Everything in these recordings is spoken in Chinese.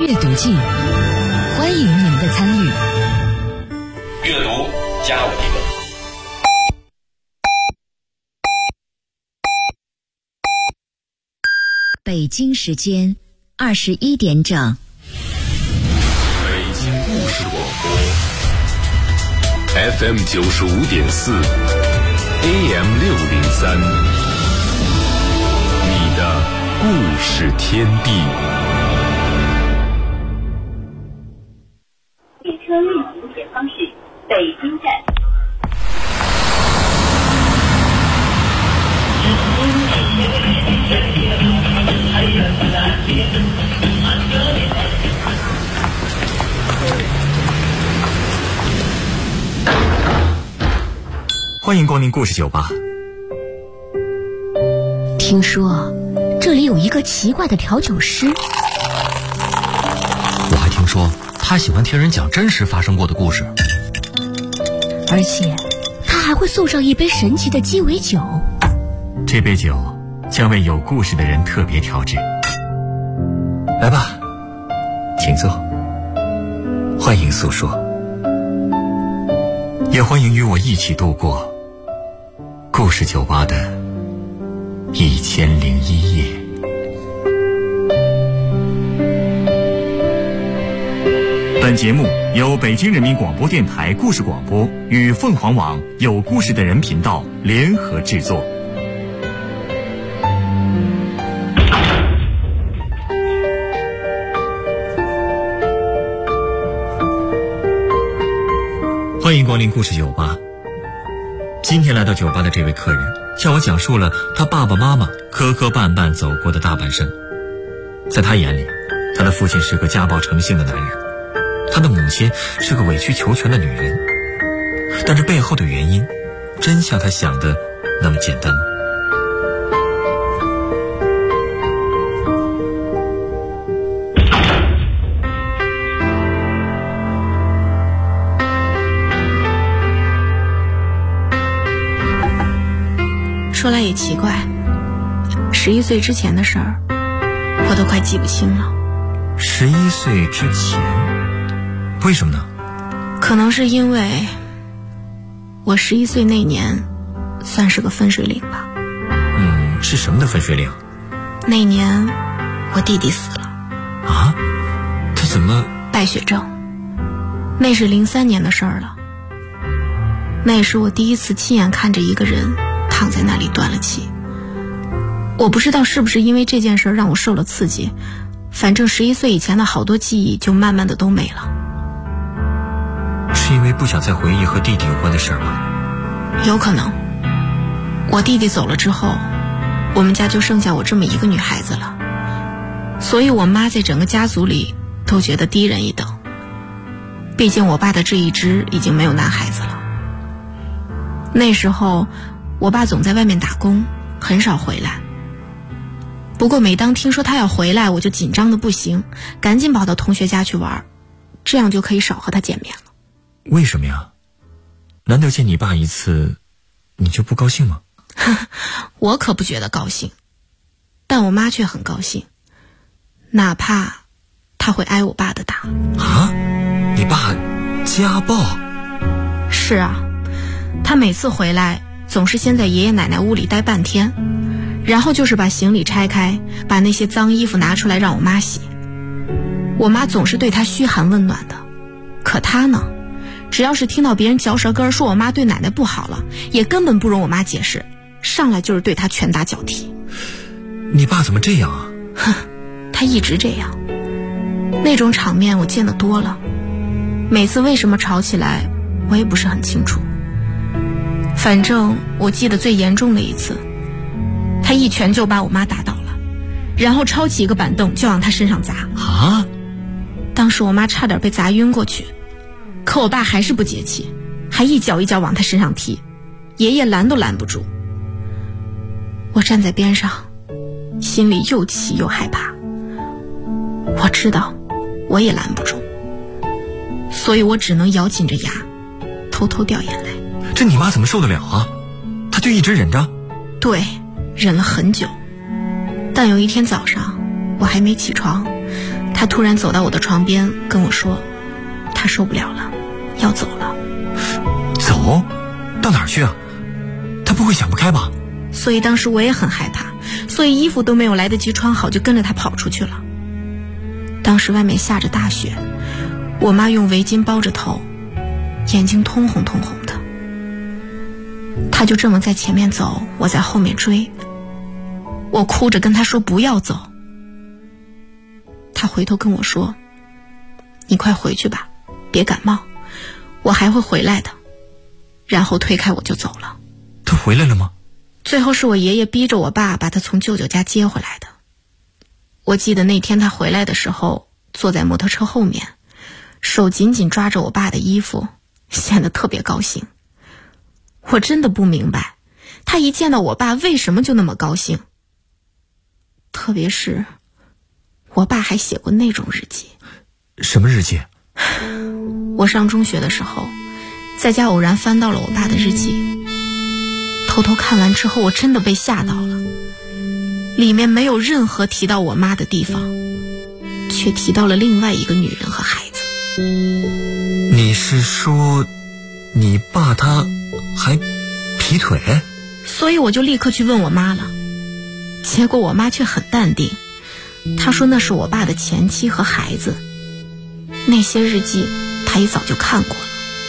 阅读季，欢迎您的参与。 阅读加我一个。 北京时间21点整。 北京故事广播 FM 95.4 AM 603，你的故事天地。 列车运行前方是北京站。 欢迎光临故事酒吧。 听说这里有一个奇怪的调酒师， 我还听说他喜欢听人讲真实发生过的故事， 而且他还会送上一杯神奇的鸡尾酒。 这杯酒将为有故事的人特别调制。来吧，请坐，欢迎诉说，也欢迎与我一起度过故事酒吧的1001夜。本节目由北京人民广播电台故事广播与凤凰网有故事的人频道联合制作。欢迎光临故事酒吧。今天来到酒吧的这位客人向我讲述了他爸爸妈妈磕磕绊绊走过的大半生。在他眼里，他的父亲是个家暴成性的男人，他的母亲是个委曲求全的女人。但这背后的原因真像他想的那么简单吗？ 说来也奇怪，11岁之前的事儿我都快记不清了。 11岁之前？为什么呢？ 可能是因为我11岁那年算是个分水岭吧。 是什么的分水岭？ 那年我弟弟死了。 啊？他怎么？ 败血症。那是03年的事儿了。那是我第一次亲眼看着一个人躺在那里断了气。我不知道是不是因为这件事让我受了刺激，反正11岁以前的好多记忆就慢慢的都没了。 是因为不想再回忆和弟弟有关的事儿吗？ 有可能。我弟弟走了之后，我们家就剩下我这么一个女孩子了，所以我妈在整个家族里都觉得低人一等。毕竟我爸的这一支已经没有男孩子了。那时候我爸总在外面打工，很少回来。不过每当听说他要回来，我就紧张的不行，赶紧跑到同学家去玩，这样就可以少和他见面了。 为什么呀？难得见你爸一次，你就不高兴吗？ 我可不觉得高兴，但我妈却很高兴，哪怕他会挨我爸的打。 啊？你爸家暴？ 是啊，他每次回来总是先在爷爷奶奶屋里待半天，然后就是把行李拆开，把那些脏衣服拿出来让我妈洗。我妈总是对他嘘寒问暖的，可他呢，只要是听到别人嚼舌根说我妈对奶奶不好了，也根本不容我妈解释，上来就是对他拳打脚踢。 你爸怎么这样啊？ 哼，他一直这样。那种场面我见得多了，每次为什么吵起来我也不是很清楚。反正我记得最严重的一次，他一拳就把我妈打倒了，然后抄起一个板凳就往她身上砸。 啊！ 当时我妈差点被砸晕过去，可我爸还是不解气，还一脚一脚往她身上踢，爷爷拦都拦不住。我站在边上，心里又气又害怕。我知道我也拦不住，所以我只能咬紧着牙偷偷掉眼泪。 这你妈怎么受得了啊？她就一直忍着？ 对，忍了很久。但有一天早上我还没起床， 他突然走到我的床边跟我说，他受不了了，要走了。 走？到哪儿去啊？他不会想不开吧？ 所以当时我也很害怕，所以衣服都没有来得及穿好就跟着他跑出去了。当时外面下着大雪，我妈用围巾包着头，眼睛通红通红的。他就这么在前面走，我在后面追。我哭着跟他说不要走。他回头跟我说，你快回去吧，别感冒，我还会回来的。然后推开我就走了。 他回来了吗？ 最后是我爷爷逼着我爸把他从舅舅家接回来的。我记得那天他回来的时候，坐在摩托车后面，手紧紧抓着我爸的衣服，显得特别高兴。我真的不明白，他一见到我爸为什么就那么高兴。特别是我爸还写过那种日记。 什么日记？ 我上中学的时候，在家偶然翻到了我爸的日记，偷偷看完之后，我真的被吓到了。里面没有任何提到我妈的地方，却提到了另外一个女人和孩子。 你是说你爸他还劈腿？ 所以我就立刻去问我妈了，结果我妈却很淡定，她说那是我爸的前妻和孩子，那些日记她也早就看过了。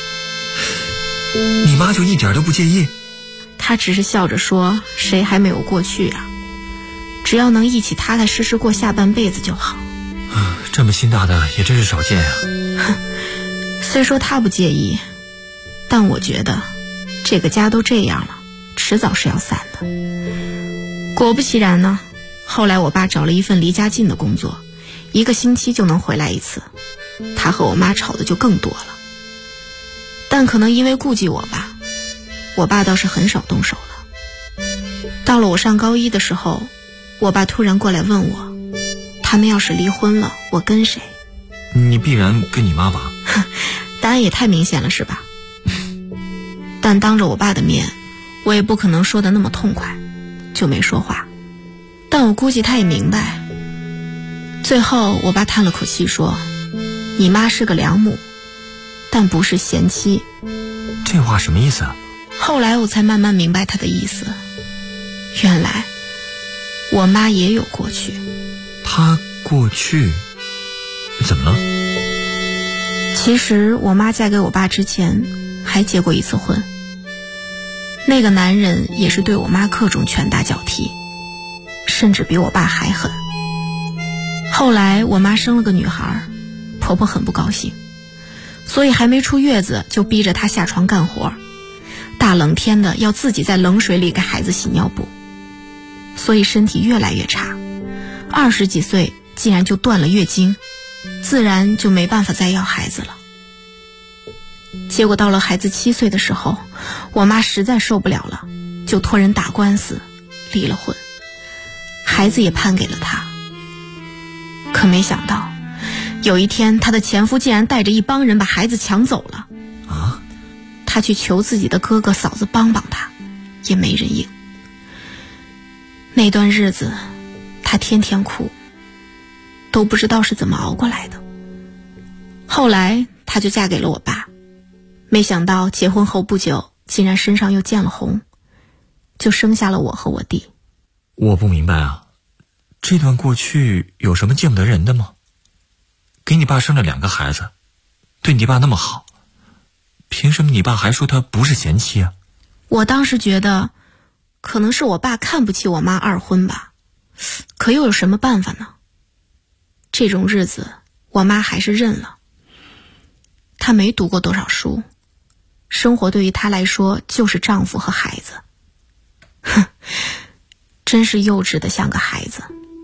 你妈就一点都不介意？ 她只是笑着说，谁还没有过去啊，只要能一起踏踏实实过下半辈子就好。 这么心大的也真是少见啊。 虽说她不介意，但我觉得这个家都这样了，迟早是要散的。果不其然呢，后来我爸找了一份离家近的工作，1个星期就能回来一次，他和我妈吵的就更多了。但可能因为顾忌我吧，我爸倒是很少动手了。到了我上高1的时候，我爸突然过来问我，他们要是离婚了，我跟谁？ 你必然跟你妈吧？ 答案也太明显了是吧？但当着我爸的面，我也不可能说得那么痛快，就没说话。但我估计他也明白。最后我爸叹了口气说，你妈是个良母，但不是贤妻。 这话什么意思啊？ 后来我才慢慢明白他的意思，原来我妈也有过去。 她过去怎么了？ 其实我妈嫁给我爸之前还结过1次婚，那个男人也是对我妈各种拳打脚踢，甚至比我爸还狠。后来我妈生了个女孩，婆婆很不高兴，所以还没出月子就逼着她下床干活，大冷天的要自己在冷水里给孩子洗尿布，所以身体越来越差。20几岁竟然就断了月经，自然就没办法再要孩子了。结果到了孩子7岁的时候，我妈实在受不了了，就托人打官司离了婚，孩子也判给了她。可没想到有一天她的前夫竟然带着一帮人把孩子抢走了啊！ 她去求自己的哥哥嫂子帮帮她，也没人应。那段日子她天天哭，都不知道是怎么熬过来的。后来她就嫁给了我爸，没想到结婚后不久竟然身上又见了红，就生下了我和我弟。 我不明白啊，这段过去有什么见不得人的吗？给你爸生了2个孩子，对你爸那么好，凭什么你爸还说他不是贤妻啊？ 我当时觉得可能是我爸看不起我妈2婚吧，可又有什么办法呢？这种日子我妈还是认了。她没读过多少书，生活对于她来说就是丈夫和孩子。哼，真是幼稚的像个孩子。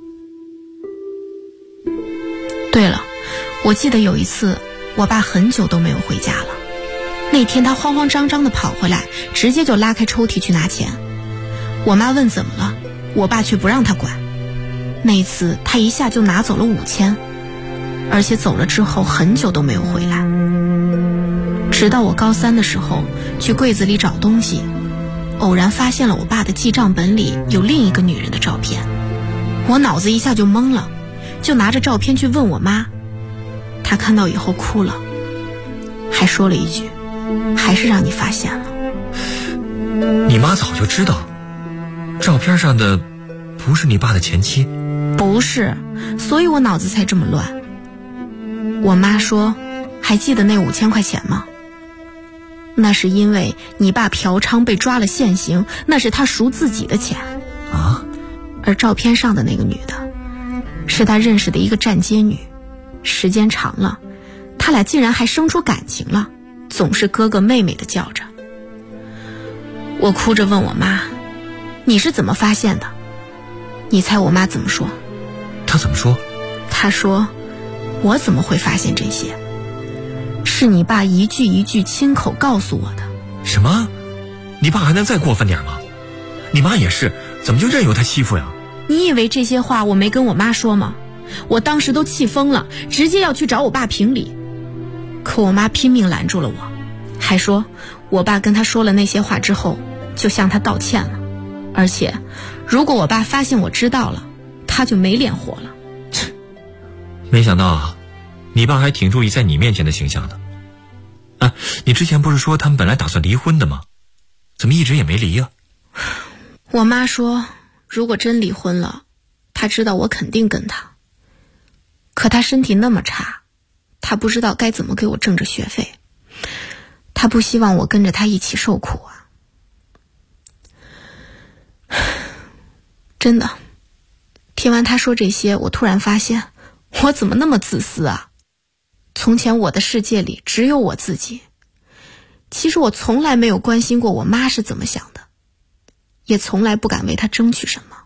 对了，我记得有一次我爸很久都没有回家了，那天他慌慌张张地跑回来，直接就拉开抽屉去拿钱。我妈问怎么了，我爸却不让他管。那次他一下就拿走了5000，而且走了之后很久都没有回来。直到我高3的时候去柜子里找东西，偶然发现了我爸的记账本里有另一个女人的照片，我脑子一下就懵了， 就拿着照片去问我妈。她看到以后哭了，还说了一句：还是让你发现了。 你妈早就知道照片上的不是你爸的前妻？ 不是，所以我脑子才这么乱。我妈说，还记得那5000块钱吗？那是因为你爸嫖娼被抓了现行，那是他赎自己的钱啊。 而照片上的那个女的是他认识的一个站街女，时间长了他俩竟然还生出感情了，总是哥哥妹妹的叫着。我哭着问我妈，你是怎么发现的？你猜我妈怎么说？ 她怎么说？ 她说，我怎么会发现这些？是你爸一句一句亲口告诉我的。 什么？你爸还能再过分点吗？你妈也是，怎么就任由他欺负呀？ 你以为这些话我没跟我妈说吗？我当时都气疯了，直接要去找我爸评理。可我妈拼命拦住了我，还说我爸跟他说了那些话之后就向他道歉了，而且如果我爸发现我知道了，他就没脸活了。 没想到啊，你爸还挺注意在你面前的形象的。啊，你之前不是说他们本来打算离婚的吗？怎么一直也没离呀？ 我妈说，如果真离婚了，她知道我肯定跟他。可她身体那么差，她不知道该怎么给我挣着学费，她不希望我跟着她一起受苦啊。真的，听完她说这些，我突然发现我怎么那么自私啊。从前我的世界里只有我自己，其实我从来没有关心过我妈是怎么想的，也从来不敢为她争取什么。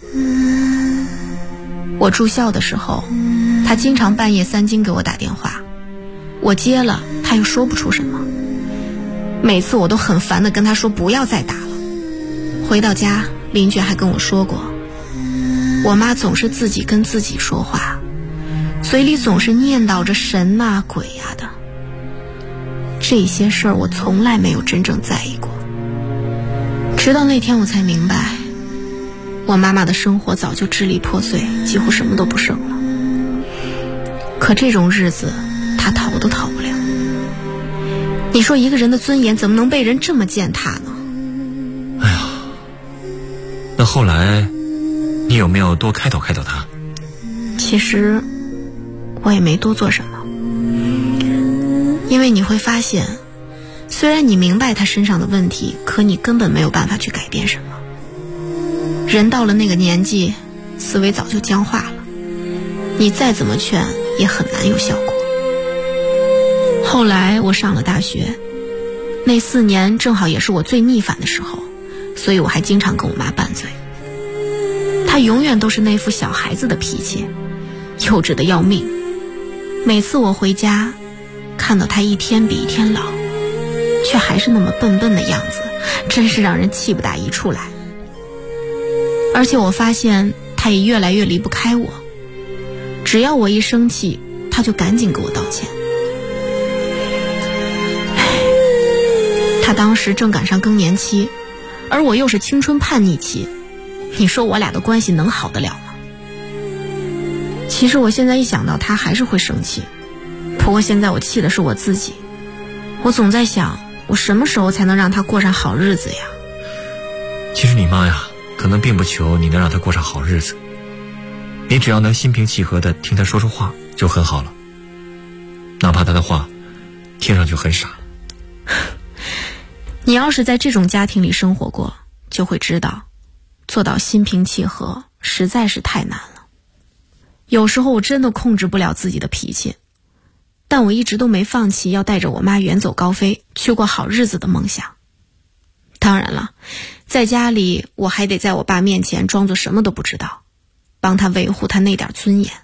我住校的时候，她经常半夜3更给我打电话，我接了她又说不出什么，每次我都很烦地跟她说不要再打了。回到家，邻居还跟我说过，我妈总是自己跟自己说话，嘴里总是念叨着神啊鬼啊的。这些事儿我从来没有真正在意过，直到那天我才明白，我妈妈的生活早就支离破碎，几乎什么都不剩了。可这种日子她逃都逃不了。你说一个人的尊严怎么能被人这么践踏呢？ 哎呀，那后来你有没有多开导开导她？ 其实我也没多做什么，因为你会发现，虽然你明白他身上的问题，可你根本没有办法去改变什么。人到了那个年纪，思维早就僵化了，你再怎么劝也很难有效果。后来我上了大学，那4年正好也是我最逆反的时候，所以我还经常跟我妈拌嘴。她永远都是那副小孩子的脾气，幼稚的要命。每次我回家看到他一天比一天老，却还是那么笨笨的样子，真是让人气不打一处来。而且我发现他也越来越离不开我，只要我一生气，他就赶紧给我道歉。他当时正赶上更年期，而我又是青春叛逆期，你说我俩的关系能好得了吗？其实我现在一想到他还是会生气，不过现在我气的是我自己。我总在想，我什么时候才能让他过上好日子呀？ 其实你妈呀，可能并不求你能让她过上好日子，你只要能心平气和地听她说说话就很好了，哪怕她的话听上去很傻。 你要是在这种家庭里生活过，就会知道做到心平气和实在是太难了。有时候我真的控制不了自己的脾气，但我一直都没放弃要带着我妈远走高飞，去过好日子的梦想。当然了，在家里我还得在我爸面前装作什么都不知道，帮他维护他那点尊严。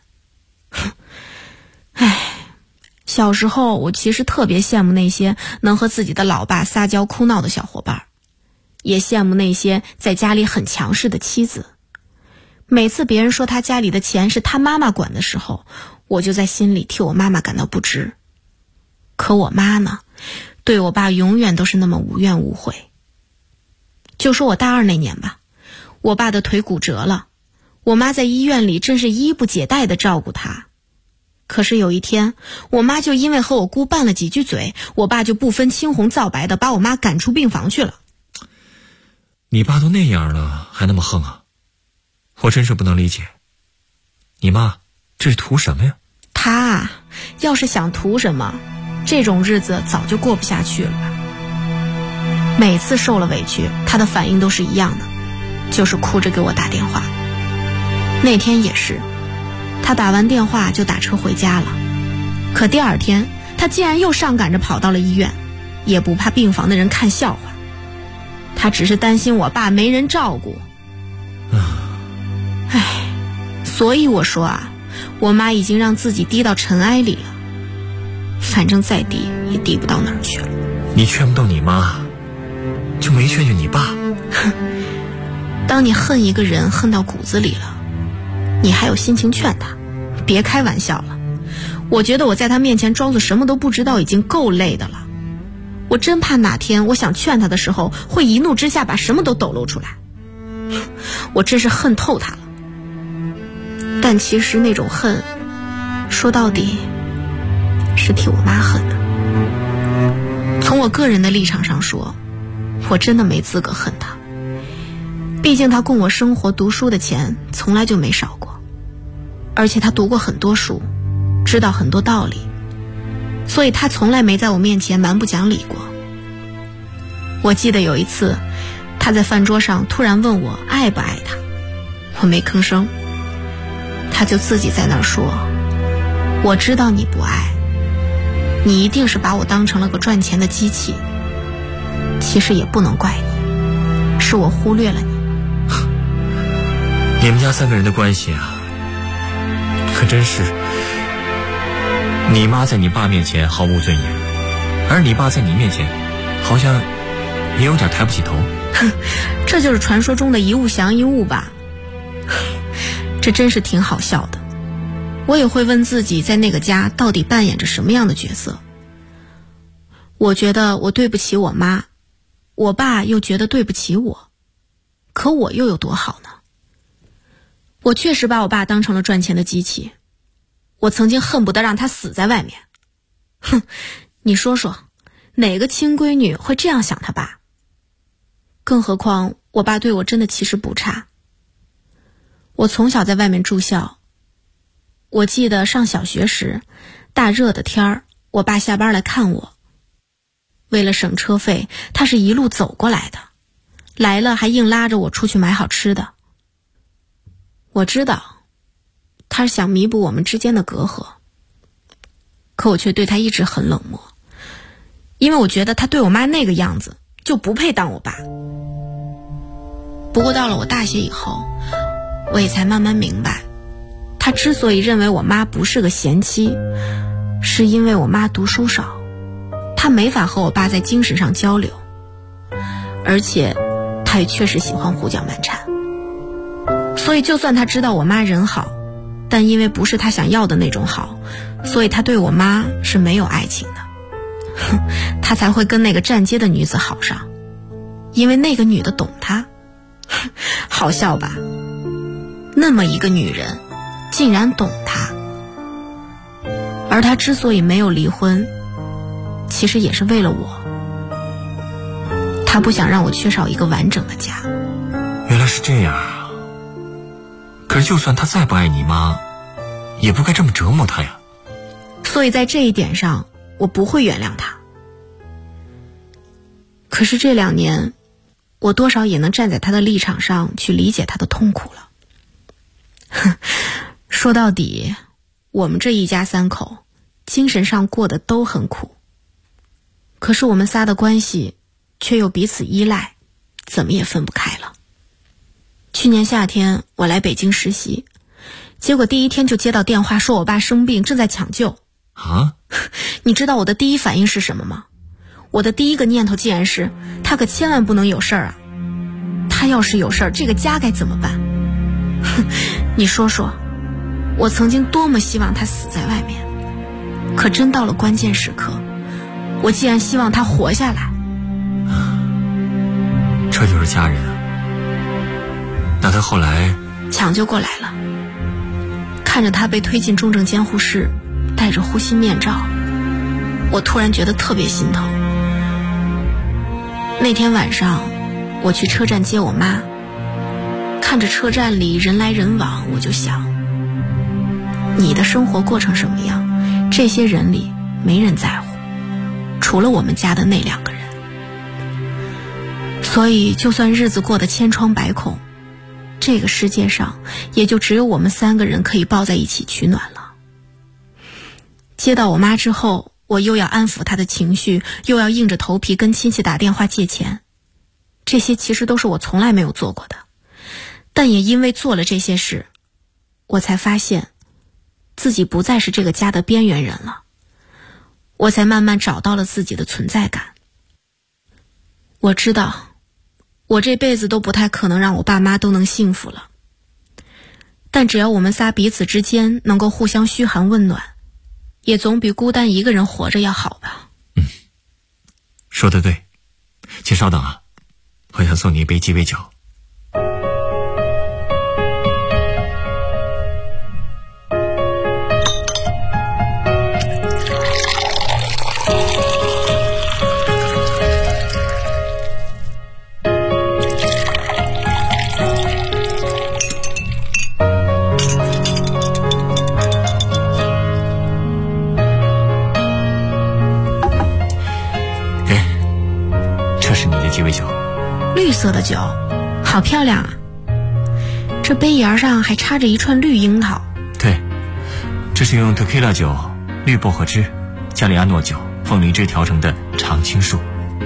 唉，小时候我其实特别羡慕那些能和自己的老爸撒娇哭闹的小伙伴，也羡慕那些在家里很强势的妻子。每次别人说他家里的钱是他妈妈管的时候，我就在心里替我妈妈感到不值。可我妈呢，对我爸永远都是那么无怨无悔。就说我大2那年吧，我爸的腿骨折了， 我妈在医院里真是衣不解带地照顾她。可是有一天，我妈就因为和我姑拌了几句嘴，我爸就不分青红皂白的把我妈赶出病房去了。 你爸都那样了还那么横啊，我真是不能理解。你妈这是图什么呀？ 她要是想图什么，这种日子早就过不下去了吧。每次受了委屈，她的反应都是一样的，就是哭着给我打电话。那天也是，她打完电话就打车回家了。可第二天她竟然又上赶着跑到了医院，也不怕病房的人看笑话。她只是担心我爸没人照顾。所以我说啊，我妈已经让自己低到尘埃里了，反正再低也低不到哪儿去了。 你劝不动你妈，就没劝劝你爸？ 当你恨一个人恨到骨子里了，你还有心情劝他？别开玩笑了，我觉得我在他面前装作什么都不知道已经够累的了。我真怕哪天我想劝他的时候，会一怒之下把什么都抖露出来。我真是恨透他了。但其实那种恨，说到底是替我妈恨的。从我个人的立场上说，我真的没资格恨她。毕竟她供我生活读书的钱从来就没少过，而且她读过很多书，知道很多道理，所以她从来没在我面前蛮不讲理过。我记得有一次，她在饭桌上突然问我爱不爱她，我没吭声，她就自己在那儿说，我知道你不爱，你一定是把我当成了个赚钱的机器，其实也不能怪你，是我忽略了你。 你们家三个人的关系啊，可真是，你妈在你爸面前毫无尊严，而你爸在你面前好像也有点抬不起头。 这就是传说中的一物降一物吧。这真是挺好笑的。我也会问自己，在那个家到底扮演着什么样的角色。我觉得我对不起我妈，我爸又觉得对不起我，可我又有多好呢？我确实把我爸当成了赚钱的机器，我曾经恨不得让他死在外面。哼，你说说，哪个亲闺女会这样想他爸？更何况我爸对我真的其实不差。我从小在外面住校，我记得上小学时，大热的天儿，我爸下班来看我，为了省车费，他是一路走过来的，来了还硬拉着我出去买好吃的。我知道他是想弥补我们之间的隔阂，可我却对他一直很冷漠，因为我觉得他对我妈那个样子就不配当我爸。不过到了我大学以后，我也才慢慢明白，他之所以认为我妈不是个贤妻，是因为我妈读书少，他没法和我爸在精神上交流，而且他也确实喜欢胡搅蛮缠。所以就算他知道我妈人好，但因为不是他想要的那种好，所以他对我妈是没有爱情的。他才会跟那个站街的女子好上，因为那个女的懂他。好笑吧？那么一个女人竟然懂他。而他之所以没有离婚，其实也是为了我。他不想让我缺少一个完整的家。 原来是这样啊。可是就算他再不爱你妈，也不该这么折磨他呀。 所以在这一点上，我不会原谅他。可是这2年，我多少也能站在他的立场上去理解他的痛苦了。说到底，我们这一家3口精神上过得都很苦，可是我们仨的关系却又彼此依赖，怎么也分不开了。去年夏天我来北京实习，结果第1天就接到电话说我爸生病正在抢救。 啊？ 你知道我的第一反应是什么吗？我的第一个念头竟然是，他可千万不能有事儿啊！他要是有事儿，这个家该怎么办？你说说，我曾经多么希望他死在外面，可真到了关键时刻，我竟然希望他活下来。 这就是家人啊。那他后来抢救过来了。看着他被推进重症监护室，戴着呼吸面罩，我突然觉得特别心疼。那天晚上我去车站接我妈，看着车站里人来人往，我就想，你的生活过成什么样，这些人里没人在乎，除了我们家的那2个人。所以就算日子过得千疮百孔，这个世界上也就只有我们3个人可以抱在一起取暖了。接到我妈之后，我又要安抚她的情绪，又要硬着头皮跟亲戚打电话借钱，这些其实都是我从来没有做过的。但也因为做了这些事，我才发现自己不再是这个家的边缘人了，我才慢慢找到了自己的存在感。我知道我这辈子都不太可能让我爸妈都能幸福了，但只要我们仨彼此之间能够互相嘘寒问暖，也总比孤单一个人活着要好吧。 说得对，请稍等啊，我想送你一杯鸡尾酒。鸡尾酒， 绿色的酒，好漂亮啊！这杯沿上还插着一串绿樱桃。 对，这是用 tequila 酒、绿薄荷汁、加利安诺酒、凤梨汁调成的常青树。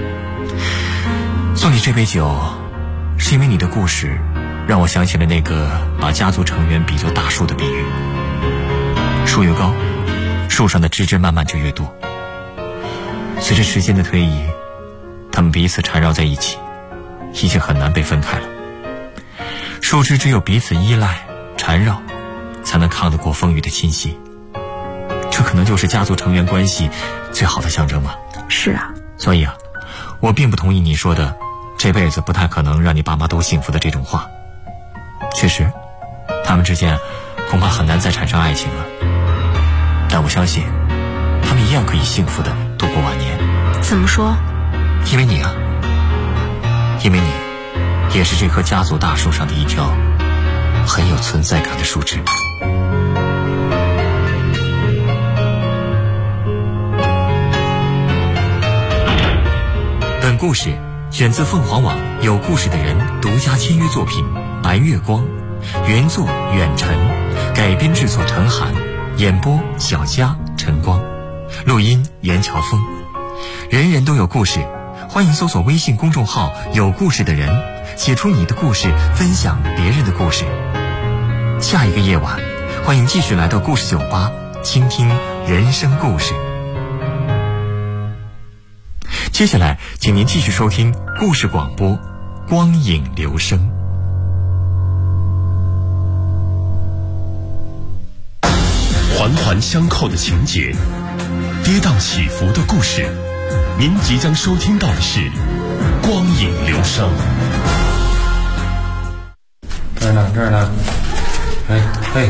送你这杯酒，是因为你的故事让我想起了那个把家族成员比作大树的比喻。树越高，树上的枝枝慢慢就越多。随着时间的推移，它们彼此缠绕在一起，已经很难被分开了。树枝只有彼此依赖、缠绕，才能抗得过风雨的侵袭。这可能就是家族成员关系最好的象征吗？ 是啊。 所以啊，我并不同意你说的这辈子不太可能让你爸妈都幸福的这种话。确实，他们之间恐怕很难再产生爱情了，但我相信他们一样可以幸福的度过晚年。 怎么说？ 因为你啊，因为你也是这棵家族大树上的一条很有存在感的树枝。本故事选自凤凰网有故事的人独家签约作品《白月光》，原作远尘，改编制作陈寒，演播小佳、陈光，录音袁乔峰。人人都有故事，欢迎搜索微信公众号有故事的人，写出你的故事，分享别人的故事。下一个夜晚，欢迎继续来到故事酒吧，倾听人生故事。接下来请您继续收听故事广播，光影留声。 环环相扣的情节，跌宕起伏的故事，您即将收听到的是光影留声。 这儿呢，这儿呢。哎，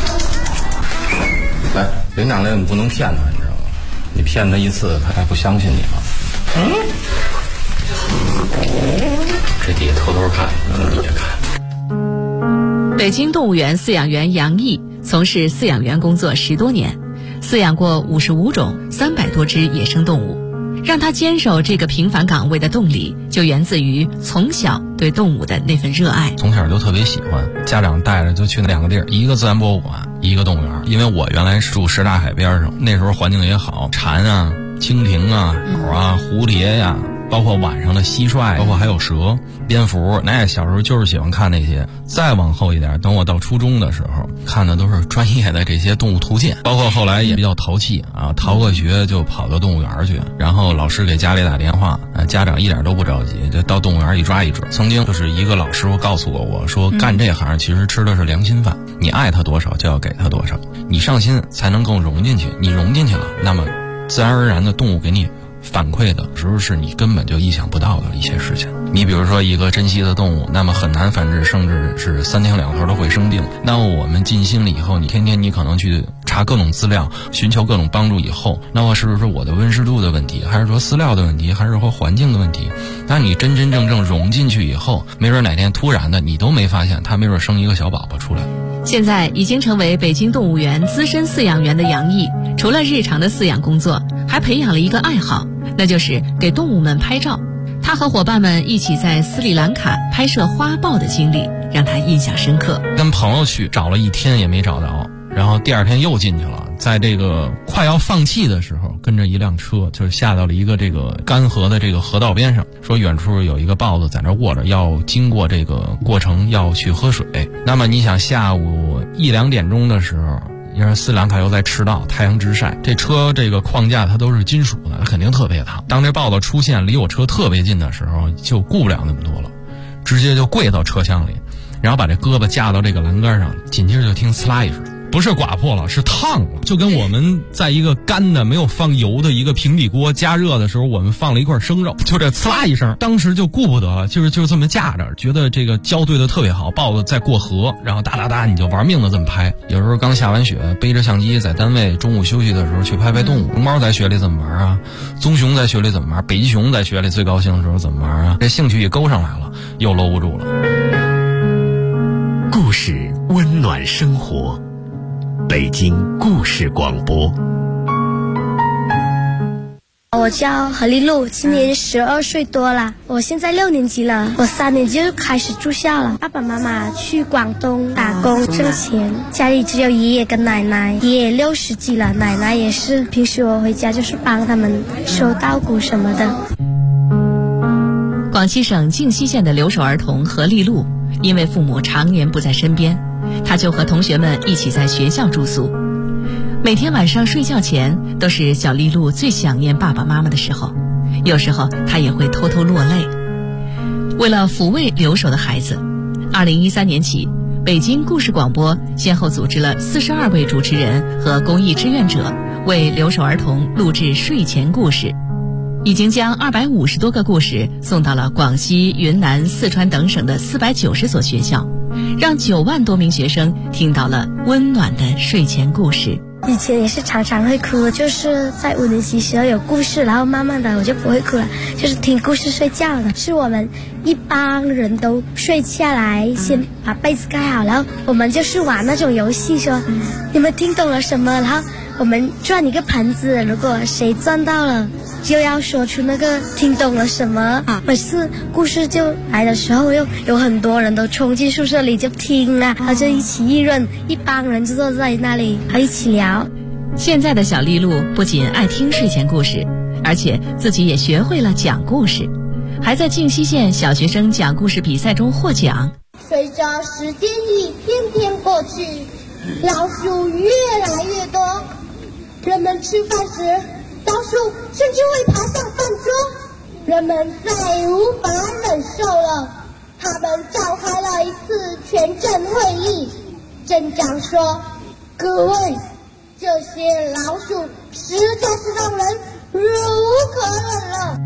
来，领奖类你不能骗他，你知道吗？你骗他一次，他还不相信你了。这底下偷偷看，底下看。 北京动物园饲养员杨毅从事饲养员工作10多年，饲养过55种300多只野生动物。让他坚守这个平凡岗位的动力，就源自于从小对动物的那份热爱。 从小就特别喜欢，家长带着就去那2个地儿，一个自然博物馆，一个动物园。因为我原来住什刹海边上，那时候环境也好，蝉啊、蜻蜓啊、鸟啊、蝴蝶呀，包括晚上的蟋蟀，包括还有蛇、蝙蝠，那小时候就是喜欢看那些。再往后一点，等我到初中的时候，看的都是专业的这些动物图鉴，包括后来也比较淘气啊，逃个学就跑到动物园去，然后老师给家里打电话，家长一点都不着急，就到动物园一抓一准。曾经就是一个老师傅告诉过我说，干这行其实吃的是良心饭，你爱他多少就要给他多少，你上心才能更融进去，你融进去了，那么自然而然的动物给你反馈的时候是你根本就意想不到的一些事情。你比如说一个珍稀的动物，那么很难繁殖，甚至是3天2头都会生病。那么我们尽心了以后，你天天你可能去查各种资料，寻求各种帮助以后，那么是不是我的温湿度的问题，还是说饲料的问题，还是说环境的问题？那你真真正正融进去以后，没准哪天突然的你都没发现，它没准生一个小宝宝出来。 现在已经成为北京动物园资深饲养员的杨毅，除了日常的饲养工作，还培养了一个爱好，那就是给动物们拍照。他和伙伴们一起在斯里兰卡拍摄花豹的经历让他印象深刻。 跟朋友去找了1天也没找着，然后第2天又进去了，在这个快要放弃的时候，跟着一辆车就是下到了一个这个干涸的这个河道边上，说远处有一个豹子在那卧着，要经过这个过程要去喝水。那么你想下午1、2点钟的时候，因为斯里兰卡又在赤道，太阳直晒，这车这个框架它都是金属的，肯定特别烫。当这豹子出现离我车特别近的时候，就顾不了那么多了，直接就跪到车厢里，然后把这胳膊架到这个栏杆上，紧接着就听呲啦一声，不是刮破了，是烫了，就跟我们在一个干的没有放油的一个平底锅加热的时候，我们放了一块生肉，就这呲啦一声，当时就顾不得了，就这么架着，觉得这个胶对的特别好，豹子在过河，然后哒哒哒你就玩命的这么拍。有时候刚下完雪，背着相机在单位中午休息的时候去拍拍动物，龙猫在雪里怎么玩啊，棕熊在雪里怎么玩，北极熊在雪里最高兴的时候怎么玩啊，这兴趣一勾上来了，又搂不住了。 故事温暖生活，北京故事广播。 我叫何丽露，今年12岁多了，我现在6年级了，我3年级就开始住校了。爸爸妈妈去广东打工挣钱，家里只有爷爷跟奶奶，爷爷60几了，奶奶也是，平时我回家就是帮他们收稻谷什么的。 广西省靖西县的留守儿童何丽露，因为父母常年不在身边，他就和同学们一起在学校住宿。每天晚上睡觉前都是小丽露最想念爸爸妈妈的时候，有时候她也会偷偷落泪。为了抚慰留守的孩子，2013年起，北京故事广播先后组织了42位主持人和公益志愿者为留守儿童录制睡前故事，已经将250多个故事送到了广西、云南、四川等省的490所学校，让9万多名学生听到了温暖的睡前故事。 以前也是常常会哭，就是在5年级时候有故事，然后慢慢的我就不会哭了，就是听故事睡觉的。是我们一帮人都睡下来，先把被子盖好，然后我们就是玩那种游戏，说你们听懂了什么，然后我们转一个盆子，如果谁转到了就要说出那个听懂了什么。每次故事就来的时候，又有很多人都冲进宿舍里就听啊，然后就一起议论，一帮人就坐在那里还一起聊。 现在的小丽露不仅爱听睡前故事，而且自己也学会了讲故事，还在靖西县小学生讲故事比赛中获奖。 随着时间一天天过去，老鼠越来越多，人们吃饭时老鼠甚至会爬上饭桌，人们再无法忍受了，他们召开了一次全镇会议。镇长说：“各位，这些老鼠实在是让人忍无可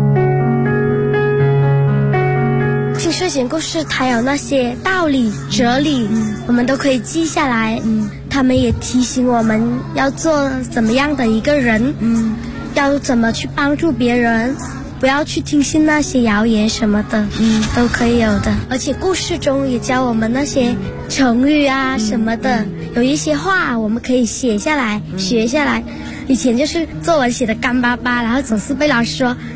忍了。”听睡前故事，它有那些道理、哲理，我们都可以记下来。他们也提醒我们要做怎么样的一个人，要怎么去帮助别人，不要去听信那些谣言什么的，都可以有的。而且故事中也教我们那些成语啊什么的，有一些话我们可以写下来、学下来。以前就是作文写的干巴巴，然后总是被老师说